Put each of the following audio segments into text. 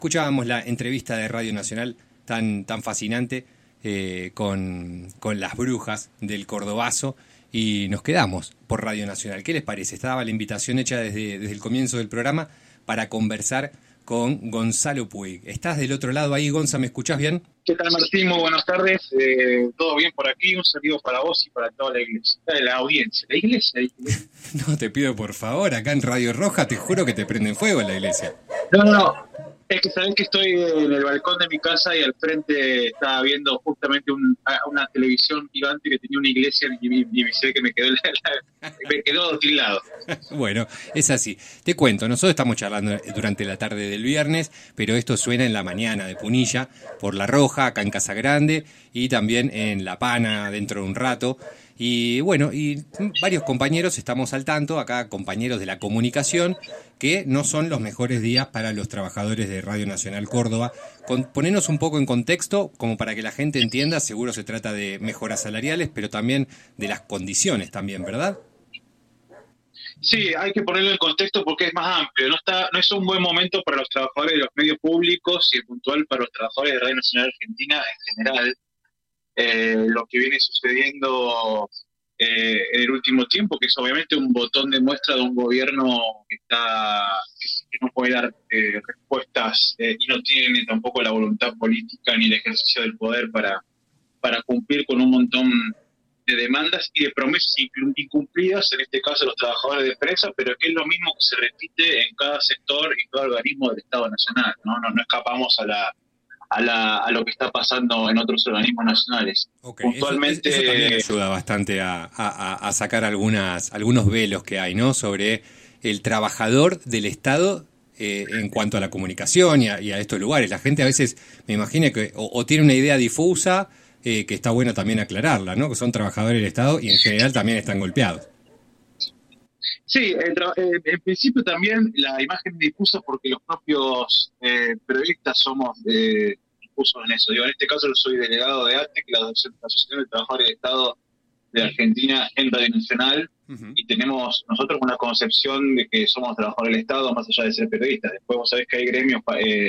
Escuchábamos la entrevista de Radio Nacional tan fascinante con las brujas del Cordobazo y nos quedamos por Radio Nacional. ¿Qué les parece? Estaba la invitación hecha desde el comienzo del programa para conversar con Gonzalo Puig. ¿Estás del otro lado ahí, Gonza? ¿Me escuchás bien? ¿Qué tal, Martín? Muy buenas tardes. ¿Todo bien por aquí? Un saludo para vos y para toda la iglesia, la audiencia. ¿La iglesia? No, te pido por favor, acá en Radio Roja te juro que te prenden fuego en la iglesia. No. Es que sabés que estoy en el balcón de mi casa y al frente estaba viendo justamente una televisión gigante que tenía una iglesia y sé que me quedó tildado. Bueno, es así. Te cuento, nosotros estamos charlando durante la tarde del viernes, pero esto suena en la mañana de Punilla, por La Roja, acá en Casa Grande, y también en La Pana dentro de un rato. Y bueno, y varios compañeros estamos al tanto, acá compañeros de la comunicación, que no son los mejores días para los trabajadores de Radio Nacional Córdoba. Ponernos un poco en contexto, como para que la gente entienda, seguro se trata de mejoras salariales, pero también de las condiciones también, ¿verdad? Sí, hay que ponerlo en contexto porque es más amplio. No es un buen momento para los trabajadores de los medios públicos y en puntual para los trabajadores de Radio Nacional Argentina en general. Lo que viene sucediendo en el último tiempo, que es obviamente un botón de muestra de un gobierno que no puede dar respuestas y no tiene tampoco la voluntad política ni el ejercicio del poder para cumplir con un montón de demandas y de promesas incumplidas, en este caso los trabajadores de empresa, pero que es lo mismo que se repite en cada sector y cada organismo del Estado Nacional. No escapamos a lo que está pasando en otros organismos nacionales. Okay. Puntualmente, eso también ayuda bastante a sacar algunos velos que hay, ¿no? Sobre el trabajador del Estado en cuanto a la comunicación y a estos lugares. La gente a veces me imagina que o tiene una idea difusa que está bueno también aclararla, ¿no? Que son trabajadores del Estado y en general también están golpeados. Sí, en principio también la imagen difusa porque los propios periodistas somos difusos en eso. Digo, en este caso yo soy delegado de ATE, que es la Asociación de Trabajadores del Estado de Argentina en Radio Nacional, y tenemos nosotros una concepción de que somos trabajadores del Estado más allá de ser periodistas. Después vos sabés que hay gremios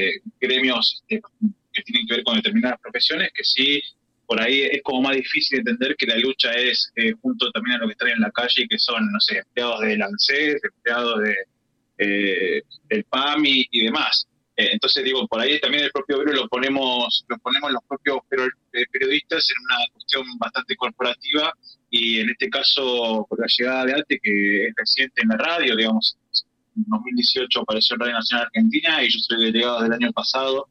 que tienen que ver con determinadas profesiones que sí, por ahí es como más difícil entender que la lucha es junto también a lo que están en la calle, que son, no sé, empleados del ANSES, empleados del PAMI y demás. Entonces, digo, por ahí también el propio gremio lo ponemos los propios periodistas en una cuestión bastante corporativa, y en este caso, por la llegada de ATE, que es reciente en la radio, digamos, en 2018 apareció en Radio Nacional Argentina y yo soy delegado del año pasado.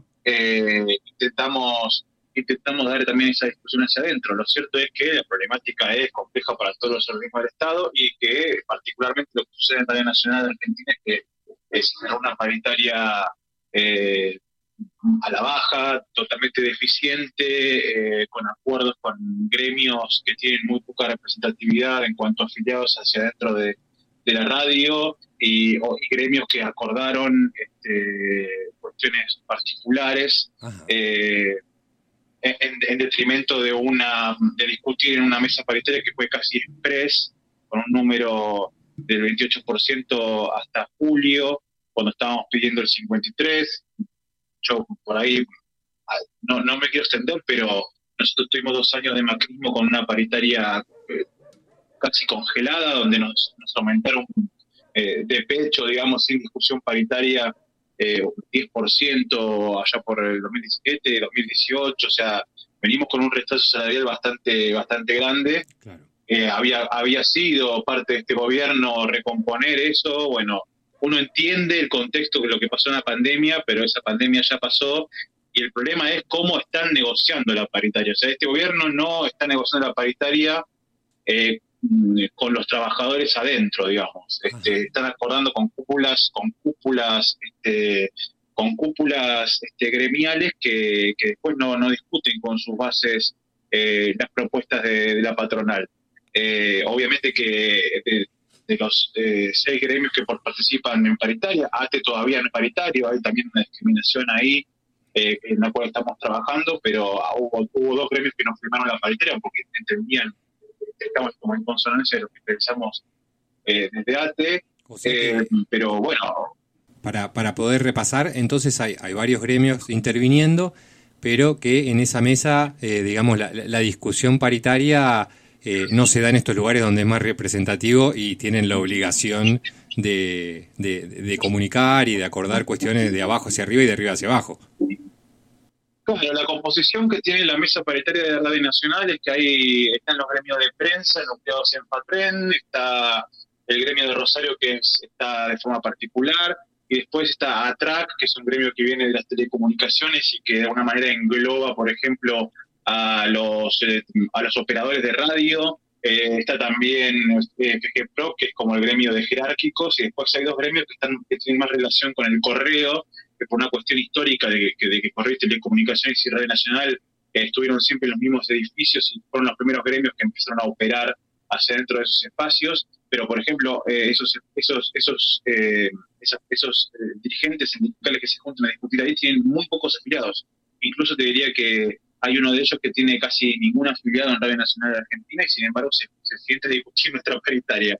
Intentamos dar también esa discusión hacia adentro. Lo cierto es que la problemática es compleja para todos los organismos del Estado y que particularmente lo que sucede en Radio Nacional Argentina es que es una paritaria a la baja, totalmente deficiente, con acuerdos con gremios que tienen muy poca representatividad en cuanto a afiliados hacia adentro de la radio y gremios que acordaron cuestiones particulares en detrimento de discutir en una mesa paritaria que fue casi express, con un número del 28% hasta julio, cuando estábamos pidiendo el 53%. Yo por ahí no me quiero extender, pero nosotros tuvimos 2 años de macrismo con una paritaria casi congelada, donde nos aumentaron de pecho, digamos, sin discusión paritaria, 10% allá por el 2017, 2018, o sea, venimos con un retraso salarial bastante grande. Claro. Había sido parte de este gobierno recomponer eso. Bueno, uno entiende el contexto de lo que pasó en la pandemia, pero esa pandemia ya pasó, y el problema es cómo están negociando la paritaria. O sea, este gobierno no está negociando la paritaria con los trabajadores adentro, digamos. Están acordando con cúpulas gremiales que después no discuten con sus bases las propuestas de la patronal. Obviamente que de los 6 gremios que participan en paritaria, ATE todavía no es paritario, hay también una discriminación ahí en la cual estamos trabajando, pero hubo 2 gremios que no firmaron la paritaria porque entendían que estamos como en consonancia de lo que pensamos desde ATE, pero bueno. para poder repasar. Entonces hay varios gremios interviniendo, pero que en esa mesa, digamos, la discusión paritaria no se da en estos lugares donde es más representativo y tienen la obligación de comunicar y de acordar cuestiones de abajo hacia arriba y de arriba hacia abajo. Claro, la composición que tiene la mesa paritaria de Radio Nacional es que ahí están los gremios de prensa nucleados en FATREN, está el gremio de Rosario está de forma particular, y después está ATRAC, que es un gremio que viene de las telecomunicaciones y que de alguna manera engloba, por ejemplo, a los operadores de radio. Está también FGPRO, que es como el gremio de jerárquicos, y después hay dos gremios que tienen más relación con el correo, que por una cuestión histórica de que Correos, Telecomunicaciones y Radio Nacional estuvieron siempre en los mismos edificios y fueron los primeros gremios que empezaron a operar hacia dentro de esos espacios. Pero, por ejemplo, esos dirigentes sindicales que se juntan a discutir ahí tienen muy pocos afiliados. Incluso te diría que hay uno de ellos que tiene casi ningún afiliado en Radio Nacional de Argentina y, sin embargo, se siente a discutir nuestra paritaria.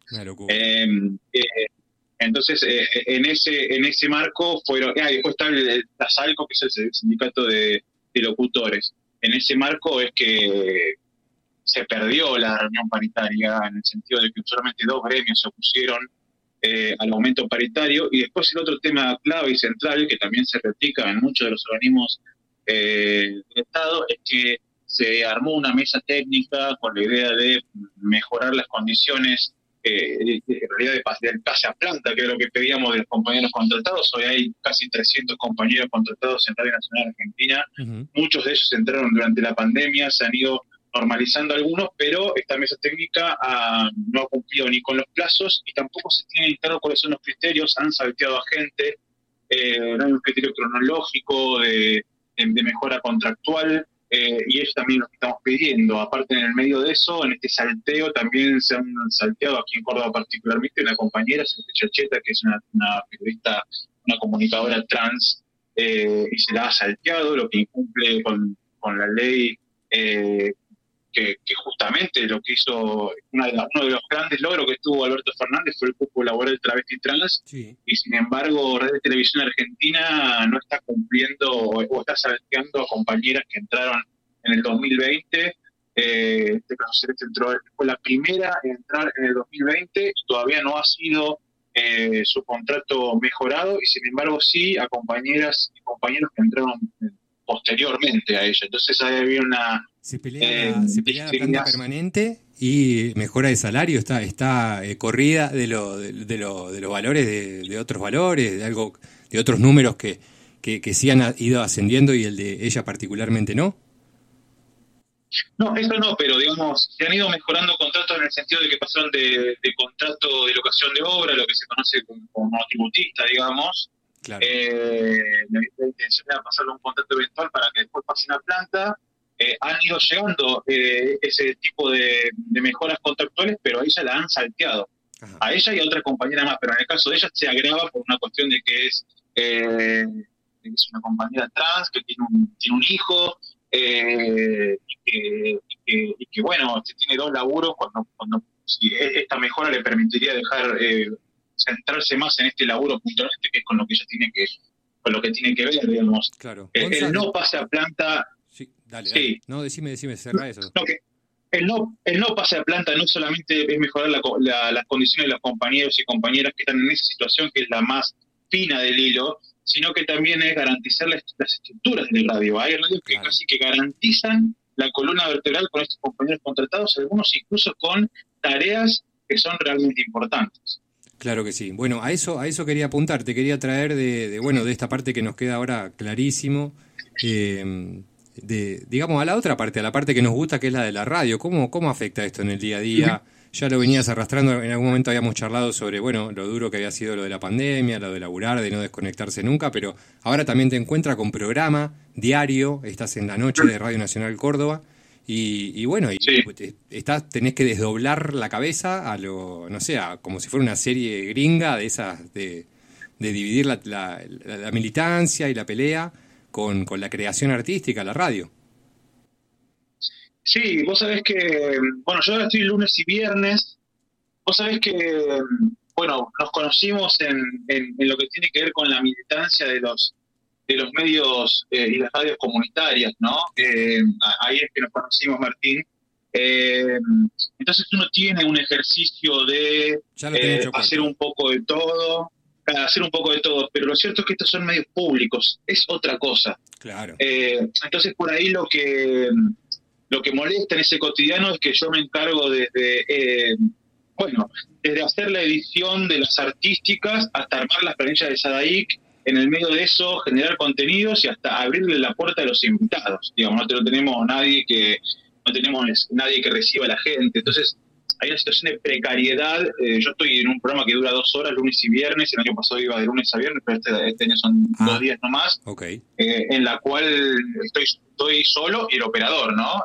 Entonces, en ese marco fueron... después está el TASALCO, que es el sindicato de locutores. En ese marco es que se perdió la reunión paritaria, en el sentido de que solamente dos gremios se opusieron al aumento paritario. Y después el otro tema clave y central, que también se replica en muchos de los organismos del Estado, es que se armó una mesa técnica con la idea de mejorar las condiciones en realidad del pase a planta, que es lo que pedíamos de los compañeros contratados. Hoy hay casi 300 compañeros contratados en Radio Nacional Argentina. Uh-huh. Muchos de ellos entraron durante la pandemia, se han ido normalizando algunos, pero esta mesa técnica no ha cumplido ni con los plazos y tampoco se tiene claro cuáles son los criterios. Han salteado a gente, no hay un criterio cronológico de mejora contractual. Y es también lo que estamos pidiendo. Aparte, en el medio de eso, en este salteo, también se han salteado aquí en Córdoba particularmente una compañera, Celeste Chacheta, que es una periodista, una comunicadora trans, y se la ha salteado, lo que incumple con la ley, que justamente lo que hizo, uno de los grandes logros que tuvo Alberto Fernández fue el cupo laboral travesti trans, sí. Y sin embargo Radio Televisión Argentina no está cumpliendo o está salteando a compañeras que entraron en el 2020. Este caso Celeste fue la primera en entrar en el 2020 y todavía no ha sido su contrato mejorado, y sin embargo sí a compañeras y compañeros que entraron posteriormente a ella. Entonces había una... Se pelea la planta permanente y mejora de salario, está corrida de los valores de otros valores, de otros números que sí han ido ascendiendo y el de ella particularmente no. No, eso no, pero digamos, se han ido mejorando contratos en el sentido de que pasaron de contrato de locación de obra, lo que se conoce como tributista, digamos. Claro. La intención era pasarlo a un contrato eventual para que después pasen a planta. Han ido llegando ese tipo de mejoras contractuales, pero a ella la han salteado. Ajá. A ella y a otra compañera más, pero en el caso de ella se agrava por una cuestión de que es una compañera trans, que tiene un hijo, y que bueno, tiene dos laburos cuando si esta mejora le permitiría dejar centrarse más en este laburo puntualmente, que es con lo que ella tiene que ver, digamos. Claro. El no pase a planta. Sí, dale. No, decime, cerrá eso. No, que el no pase a planta no solamente es mejorar las condiciones de los compañeros y compañeras que están en esa situación, que es la más fina del hilo, sino que también es garantizar las estructuras del radio. Hay radios que casi que garantizan la columna vertebral con estos compañeros contratados, algunos incluso con tareas que son realmente importantes. Claro que sí. Bueno, a eso quería apuntar. Te quería traer de esta parte que nos queda ahora clarísimo, digamos, a la otra parte, a la parte que nos gusta, que es la de la radio. ¿Cómo afecta esto en el día a día? Ya lo venías arrastrando, en algún momento habíamos charlado sobre, lo duro que había sido lo de la pandemia, lo de laburar, de no desconectarse nunca, pero ahora también te encuentras con programa diario, estás en la noche de Radio Nacional Córdoba, y tenés que desdoblar la cabeza como si fuera una serie gringa de esas, de dividir la militancia y la pelea con la creación artística, la radio. Sí, vos sabés que, yo ahora estoy lunes y viernes, vos sabés que, bueno, nos conocimos en lo que tiene que ver con la militancia de los medios y las radios comunitarias, ¿no? Ahí es que nos conocimos, Martín. Eh, entonces uno tiene un ejercicio de hacer un poco de todo, pero lo cierto es que estos son medios públicos, es otra cosa. Claro. Entonces por ahí lo que molesta en ese cotidiano es que yo me encargo desde hacer la edición de las artísticas hasta armar las planillas de Sadaic, en el medio de eso generar contenidos y hasta abrirle la puerta a los invitados. Digamos, no tenemos nadie que reciba a la gente. Entonces hay una situación de precariedad. Yo estoy en un programa que dura 2 horas, lunes y viernes. El año pasado iba de lunes a viernes, pero este año son 2 días nomás. Okay. En la cual estoy solo y el operador, ¿no?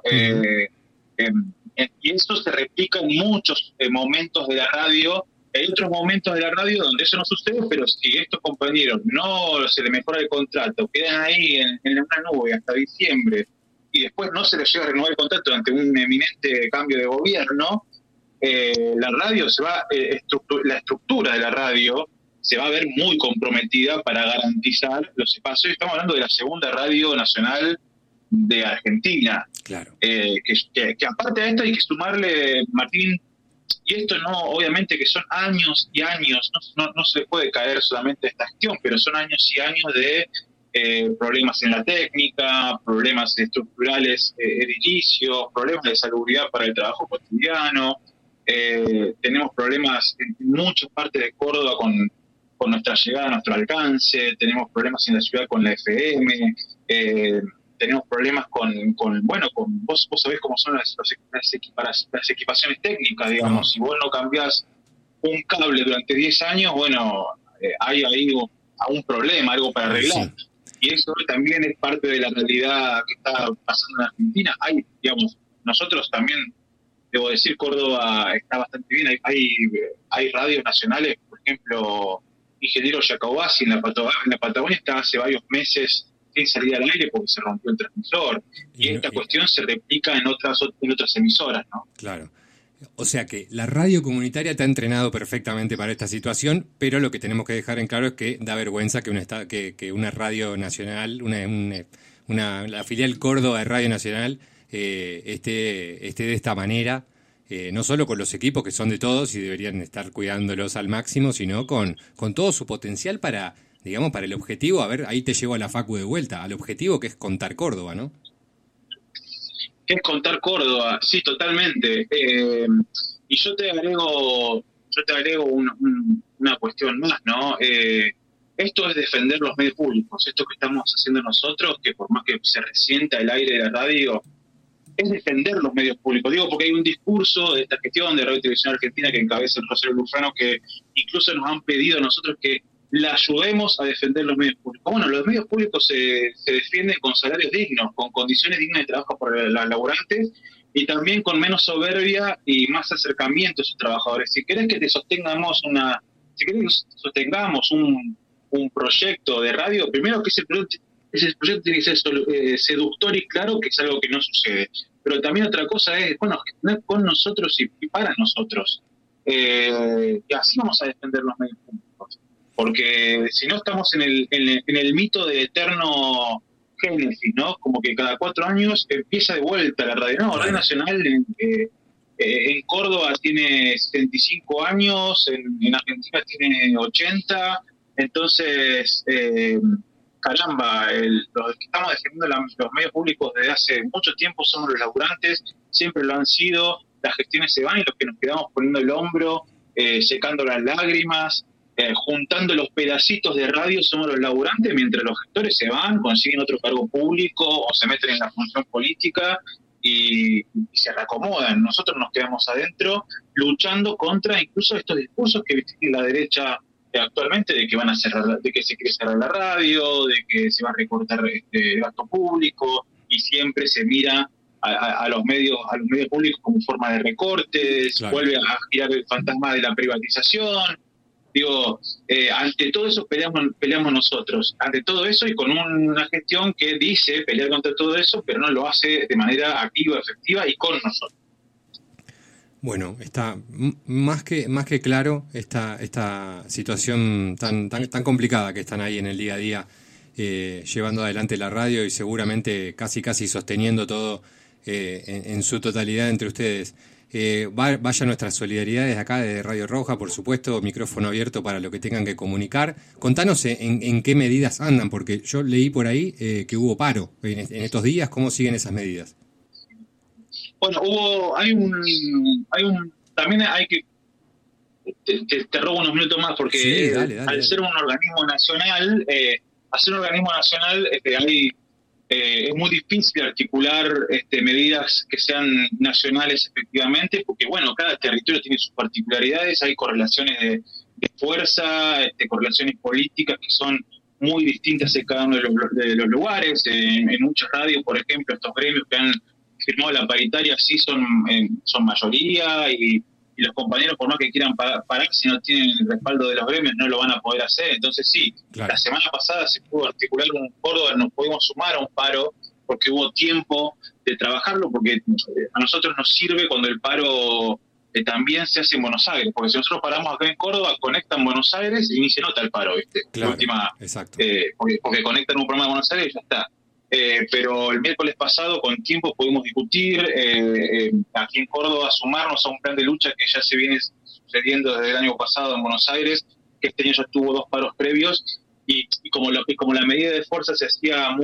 Y eso se replica en muchos momentos de la radio. Hay otros momentos de la radio donde eso no sucede, pero si estos compañeros no se les mejora el contrato, quedan ahí en una nube hasta diciembre, y después no se les llega a renovar el contrato ante un eminente cambio de gobierno, la radio se va, la estructura de la radio se va a ver muy comprometida para garantizar los espacios. Estamos hablando de la segunda radio nacional de Argentina. Claro. Que aparte de esto hay que sumarle, Martín, y esto no, obviamente que son años y años, no se puede caer solamente esta gestión, pero son años y años de problemas en la técnica, problemas estructurales edilicios, problemas de salubridad para el trabajo cotidiano. Tenemos problemas en muchas partes de Córdoba con nuestra llegada, nuestro alcance, tenemos problemas en la ciudad con la FM, tenemos problemas con vos sabés cómo son las equipaciones técnicas, digamos. Si vos no cambiás un cable durante 10 años, hay ahí un problema, algo para arreglar. Sí. Y eso también es parte de la realidad que está pasando en Argentina. Nosotros también, debo decir, Córdoba está bastante bien. Hay radios nacionales, por ejemplo, Ingeniero Jacobasi en la Patagonia está hace varios meses sin salir al aire porque se rompió el transmisor. Y esta cuestión se replica en otras emisoras, ¿no? Claro. O sea que la radio comunitaria te ha entrenado perfectamente para esta situación, pero lo que tenemos que dejar en claro es que da vergüenza que una radio nacional, la filial Córdoba de Radio Nacional, esté de esta manera, no solo con los equipos que son de todos y deberían estar cuidándolos al máximo, sino con todo su potencial para el objetivo. A ver, ahí te llevo a la Facu de vuelta, al objetivo que es contar Córdoba, ¿no? Es contar Córdoba, sí, totalmente. Y yo te agrego una cuestión más, ¿no? Esto es defender los medios públicos, esto que estamos haciendo nosotros, que por más que se resienta el aire de la radio, es defender los medios públicos. Digo, porque hay un discurso de esta gestión de Radio y Televisión Argentina que encabeza el Rosario Lufrano, que incluso nos han pedido a nosotros que la ayudemos a defender los medios públicos. Bueno, los medios públicos se defienden con salarios dignos, con condiciones dignas de trabajo para los laburantes y también con menos soberbia y más acercamiento a sus trabajadores. Si querés que sostengamos un proyecto de radio, primero que ese proyecto tiene que ser seductor y claro, que es algo que no sucede. Pero también otra cosa es, gestionar con nosotros y para nosotros. Y así vamos a defender los medios públicos. Porque si no estamos en el mito de eterno génesis, ¿no? Como que cada 4 años empieza de vuelta la radio. No, Radio Nacional en Córdoba tiene 75 años, en Argentina tiene 80, entonces, caramba, los que estamos defendiendo los medios públicos desde hace mucho tiempo somos los laburantes, siempre lo han sido, las gestiones se van y los que nos quedamos poniendo el hombro, secando las lágrimas, juntando los pedacitos de radio somos los laburantes, mientras los gestores se van, consiguen otro cargo público o se meten en la función política y se reacomodan. Nosotros nos quedamos adentro luchando contra incluso estos discursos que tiene la derecha actualmente de que van a cerrar, de que se quiere cerrar la radio, de que se va a recortar gasto público y siempre se mira a los medios públicos como forma de recortes, claro. Vuelve a girar el fantasma de la privatización. Digo, ante todo eso peleamos nosotros, ante todo eso y con una gestión que dice pelear contra todo eso, pero no lo hace de manera activa, efectiva y con nosotros. Bueno, está más que claro esta situación tan complicada que están ahí en el día a día, llevando adelante la radio y seguramente casi sosteniendo todo en su totalidad entre ustedes. Vaya nuestras solidaridades acá de Radio Roja, por supuesto, micrófono abierto para lo que tengan que comunicar. Contanos en qué medidas andan, porque yo leí por ahí que hubo paro en estos días. ¿Cómo siguen esas medidas? Bueno, también hay que, te robo unos minutos más, porque sí, dale. Al ser un organismo nacional, es muy difícil articular medidas que sean nacionales efectivamente, porque bueno, cada territorio tiene sus particularidades, hay correlaciones de fuerza, correlaciones políticas que son muy distintas en cada uno de los lugares. En muchas radios, por ejemplo, estos gremios que han firmado la paritaria sí son mayoría, y los compañeros, por más que quieran parar, si no tienen el respaldo de los gremios, no lo van a poder hacer. Entonces sí, claro. La semana pasada se pudo articular un Córdoba, nos pudimos sumar a un paro porque hubo tiempo de trabajarlo, porque a nosotros nos sirve cuando el paro también se hace en Buenos Aires, porque si nosotros paramos acá en Córdoba, conectan Buenos Aires y ni se nota el paro, ¿viste? Claro, la última, exacto. Porque conectan un programa de Buenos Aires y ya está. Pero el miércoles pasado, con tiempo, pudimos discutir aquí en Córdoba, sumarnos a un plan de lucha que ya se viene sucediendo desde el año pasado en Buenos Aires, que este año ya tuvo 2 paros previos, y como la medida de fuerza se hacía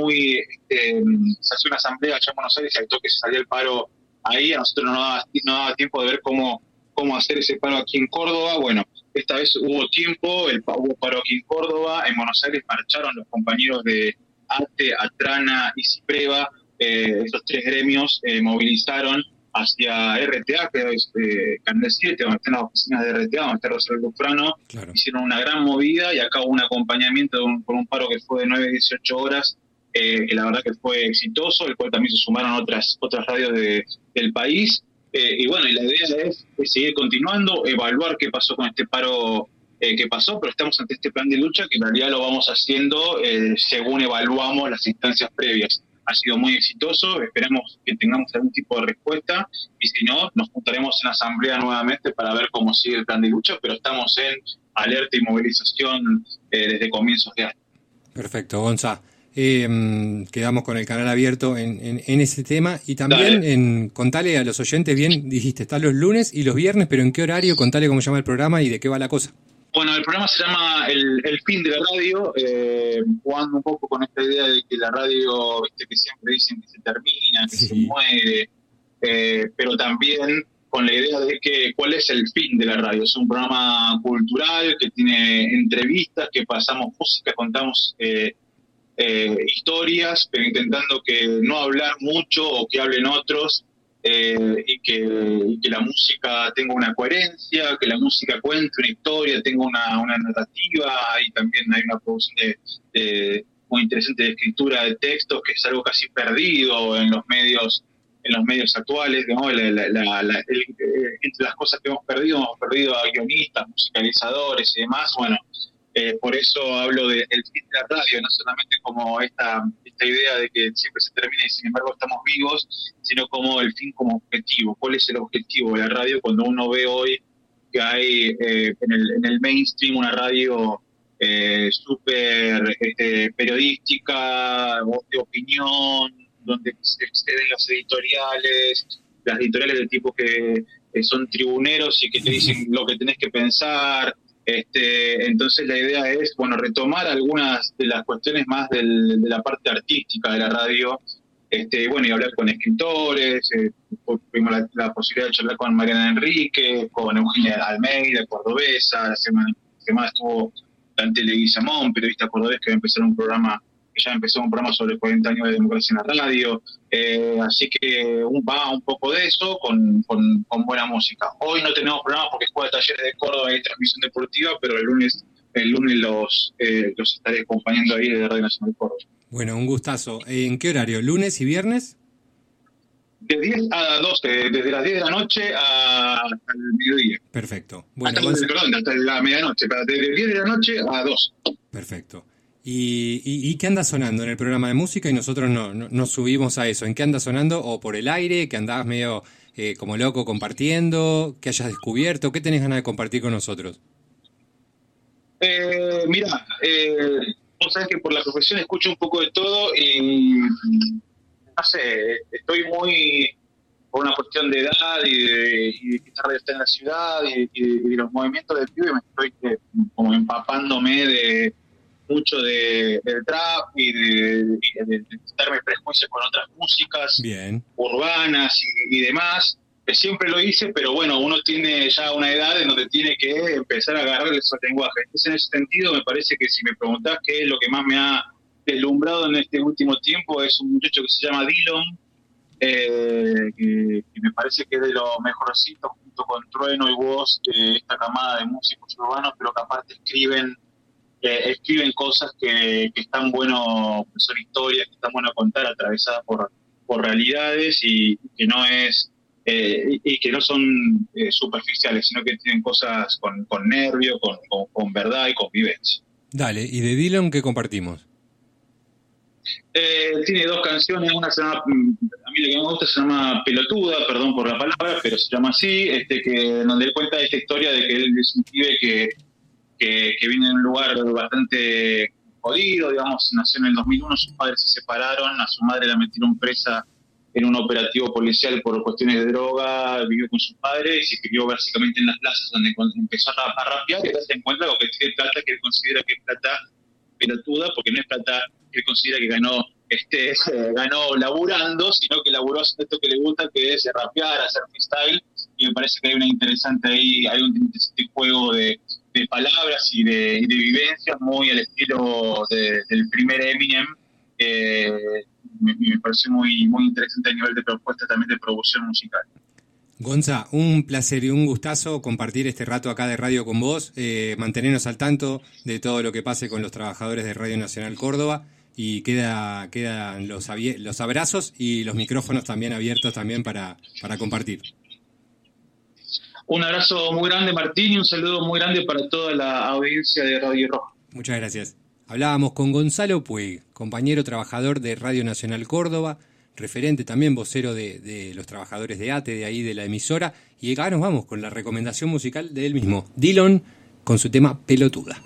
se hacía una asamblea allá en Buenos Aires y al toque se salía el paro ahí, a nosotros no daba tiempo de ver cómo hacer ese paro aquí en Córdoba. Bueno, esta vez hubo tiempo, hubo paro aquí en Córdoba, en Buenos Aires marcharon los compañeros de ATE, ATRANA y CIPREVA, esos 3 gremios movilizaron hacia RTA, que es Canal 7, donde están las oficinas de RTA, donde está Rosario Lufrano. Claro. Hicieron una gran movida y acá hubo un acompañamiento con un paro que fue de 9 a 18 horas, que la verdad que fue exitoso, el cual también se sumaron otras radios del país. Y bueno, y la idea es seguir continuando, evaluar qué pasó con este paro que pasó, pero estamos ante este plan de lucha que en realidad lo vamos haciendo según evaluamos las instancias previas. Ha sido muy exitoso, esperemos que tengamos algún tipo de respuesta, y si no, nos juntaremos en asamblea nuevamente para ver cómo sigue el plan de lucha, pero estamos en alerta y movilización desde comienzos de año. Perfecto, Gonza. Quedamos con el canal abierto en ese tema, y también contale a los oyentes, bien dijiste, está los lunes y los viernes, pero ¿en qué horario? Contale cómo se llama el programa y de qué va la cosa. Bueno, el programa se llama El Fin de la Radio, jugando un poco con esta idea de que la radio, viste, que siempre dicen que se termina, que se muere, pero también con la idea de que cuál es el fin de la radio. Es un programa cultural que tiene entrevistas, que pasamos música, contamos historias, pero intentando que no hablar mucho o que hablen otros, y que la música tenga una coherencia, que la música cuente una historia, tenga una narrativa, y también hay una producción muy interesante de escritura de textos, que es algo casi perdido en los medios actuales, ¿no? Entre las cosas que hemos perdido a guionistas, musicalizadores y demás. Bueno, por eso hablo del fin de la radio, no solamente como esta idea de que siempre se termina y sin embargo estamos vivos, sino como el fin como objetivo. ¿Cuál es el objetivo de la radio cuando uno ve hoy que hay en el mainstream una radio súper periodística, de opinión, donde se exceden las editoriales de tipo que son tribuneros y que te dicen lo que tenés que pensar? Entonces la idea es, bueno, retomar algunas de las cuestiones más de la parte artística de la radio, bueno, y hablar con escritores. Tuvimos la posibilidad de charlar con Mariana Enrique, con Eugenia Almeida, cordobesa. La semana estuvo Dante Leguizamón, periodista cordobés, que ya empezó un programa sobre 40 años de democracia en la radio. Así que va un poco de eso con buena música. Hoy no tenemos programa porque es Escuela de Talleres de Córdoba y transmisión deportiva, pero el lunes los estaré acompañando ahí desde Radio Nacional de Córdoba. Bueno, un gustazo. ¿En qué horario? ¿Lunes y viernes? De 10 a 12, desde las 10 de la noche al mediodía. Perfecto. Bueno, hasta la medianoche, desde 10 de la noche a 2. Perfecto. ¿Y qué anda sonando en el programa de música? Y nosotros no subimos a eso. ¿En qué anda sonando? ¿O por el aire? ¿Que andabas medio como loco compartiendo, que hayas descubierto, ¿qué tenés ganas de compartir con nosotros? Mira, vos sabés que por la profesión escucho un poco de todo y no sé, estoy muy por una cuestión de edad y de que esta radio está en la ciudad y de los movimientos del pibe, me estoy como empapándome de mucho del trap y de quitarme prejuicios con otras músicas Bien. urbanas y demás, que siempre lo hice, pero bueno, uno tiene ya una edad en donde tiene que empezar a agarrar esos lenguajes. Entonces, en ese sentido, me parece que si me preguntás qué es lo que más me ha deslumbrado en este último tiempo, es un muchacho que se llama Dillon, que me parece que es de lo mejorcito junto con Trueno y Woz de esta camada de músicos urbanos, pero que aparte escriben cosas que están bueno, que son historias que están bueno contar, atravesadas por realidades y que no es y que no son superficiales, sino que tienen cosas con nervio, con verdad y con vivencia. Dale, ¿y de Dillon qué compartimos? Tiene dos canciones, una se llama, a mí lo que me gusta se llama Pelotuda, perdón por la palabra, pero se llama así, donde él cuenta esta historia de que él es un pibe que viene de un lugar bastante jodido, digamos, nació en el 2001, sus padres se separaron, a su madre la metieron presa en un operativo policial por cuestiones de droga, vivió con sus padres y se crió básicamente en las plazas donde empezó a rapear y se encuentra con que tiene plata que él considera que es plata pelotuda, porque no es plata que él considera que ganó laburando, sino que laburó haciendo esto que le gusta, que es rapear, hacer freestyle, y me parece que hay una interesante ahí, hay un interesante juego de palabras y de vivencias muy al estilo del primer Eminem. Me pareció muy, muy interesante a nivel de propuesta también de producción musical. Gonza, un placer y un gustazo compartir este rato acá de radio con vos, mantenernos al tanto de todo lo que pase con los trabajadores de Radio Nacional Córdoba, y quedan los abrazos y los micrófonos también abiertos también para compartir. Un abrazo muy grande, Martín, y un saludo muy grande para toda la audiencia de Radio Roja. Muchas gracias. Hablábamos con Gonzalo Puig, compañero trabajador de Radio Nacional Córdoba, referente también vocero de los trabajadores de ATE, de ahí de la emisora, y acá nos vamos con la recomendación musical de él mismo, Dillon, con su tema Pelotuda.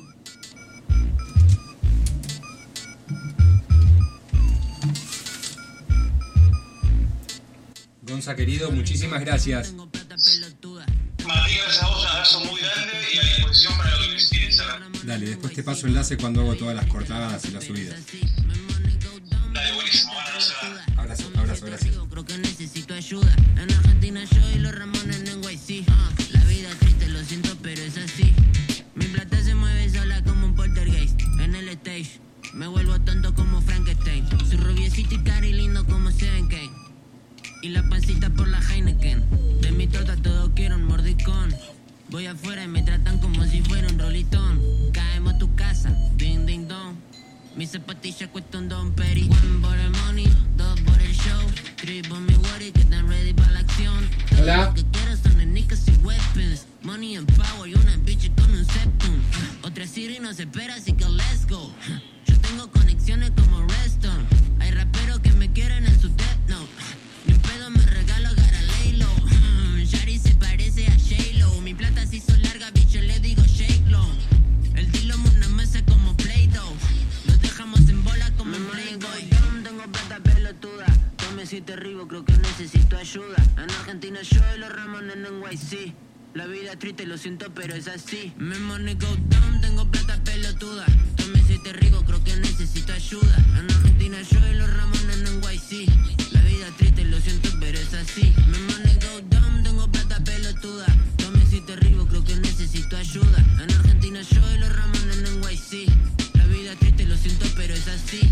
Gonza, querido, muchísimas gracias. Martín, gracias a vos, un abrazo muy grande y a disposición para lo que necesites. Dale, después te paso enlace cuando hago todas las cortadas y las subidas. Dale, buenísimo, Abrazo, gracias. Creo que necesito ayuda. En Argentina yo y los Ramones en NYC. La vida es triste, lo siento, pero es así. Mi plata se mueve sola como un poltergeist. En el stage me vuelvo tonto como Frankenstein. Soy rubiecito y cari lindo como Seven Kane. Y la pancita por la Heineken. De mi torta todo quiero un mordicón. Voy afuera y me tratan como si fuera un rolitón. Caemos a tu casa, ding ding dong. Mis zapatillas cuestan Don Peri. One por el money, dos por el show. Three por mi worry que están ready para la acción. Hola. Lo que quiero son de niggas y weapons. Money and power y una bitch con un septum. Otra Siri no se espera, así que let's go. Yo tengo conexiones como Redstone. Hay raperos que me quieren en su death note. Ni un pedo me regalo Garalelo. Shari se parece a J-Lo. Mi plata se hizo larga, bicho, le digo shake low. El Dillon una mesa como Play-Doh. Nos dejamos en bola como en Playboy. Tengo plata pelotuda. Tome si te arribo, creo que necesito ayuda. En Argentina yo y los Ramones en NYC. La vida es triste, lo siento, pero es así. Me money go down, tengo plata pelotuda. Tome si te rigo, creo que necesito ayuda. En Argentina yo y los Ramones en NYC. La vida es triste, lo siento, pero es así. Me money go down, tengo plata pelotuda. Tome si te rigo, creo que necesito ayuda. En Argentina yo y los Ramones en NYC. La vida es triste, lo siento, pero es así.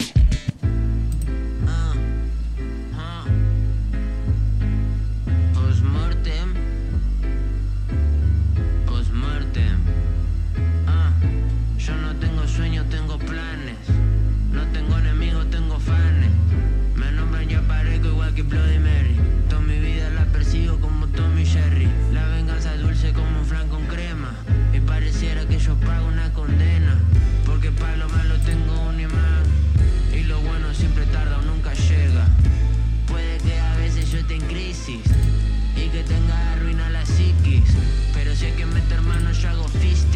Postmortem. Yo no tengo sueños, tengo planes. No tengo enemigos, tengo fans. yo hago fisting.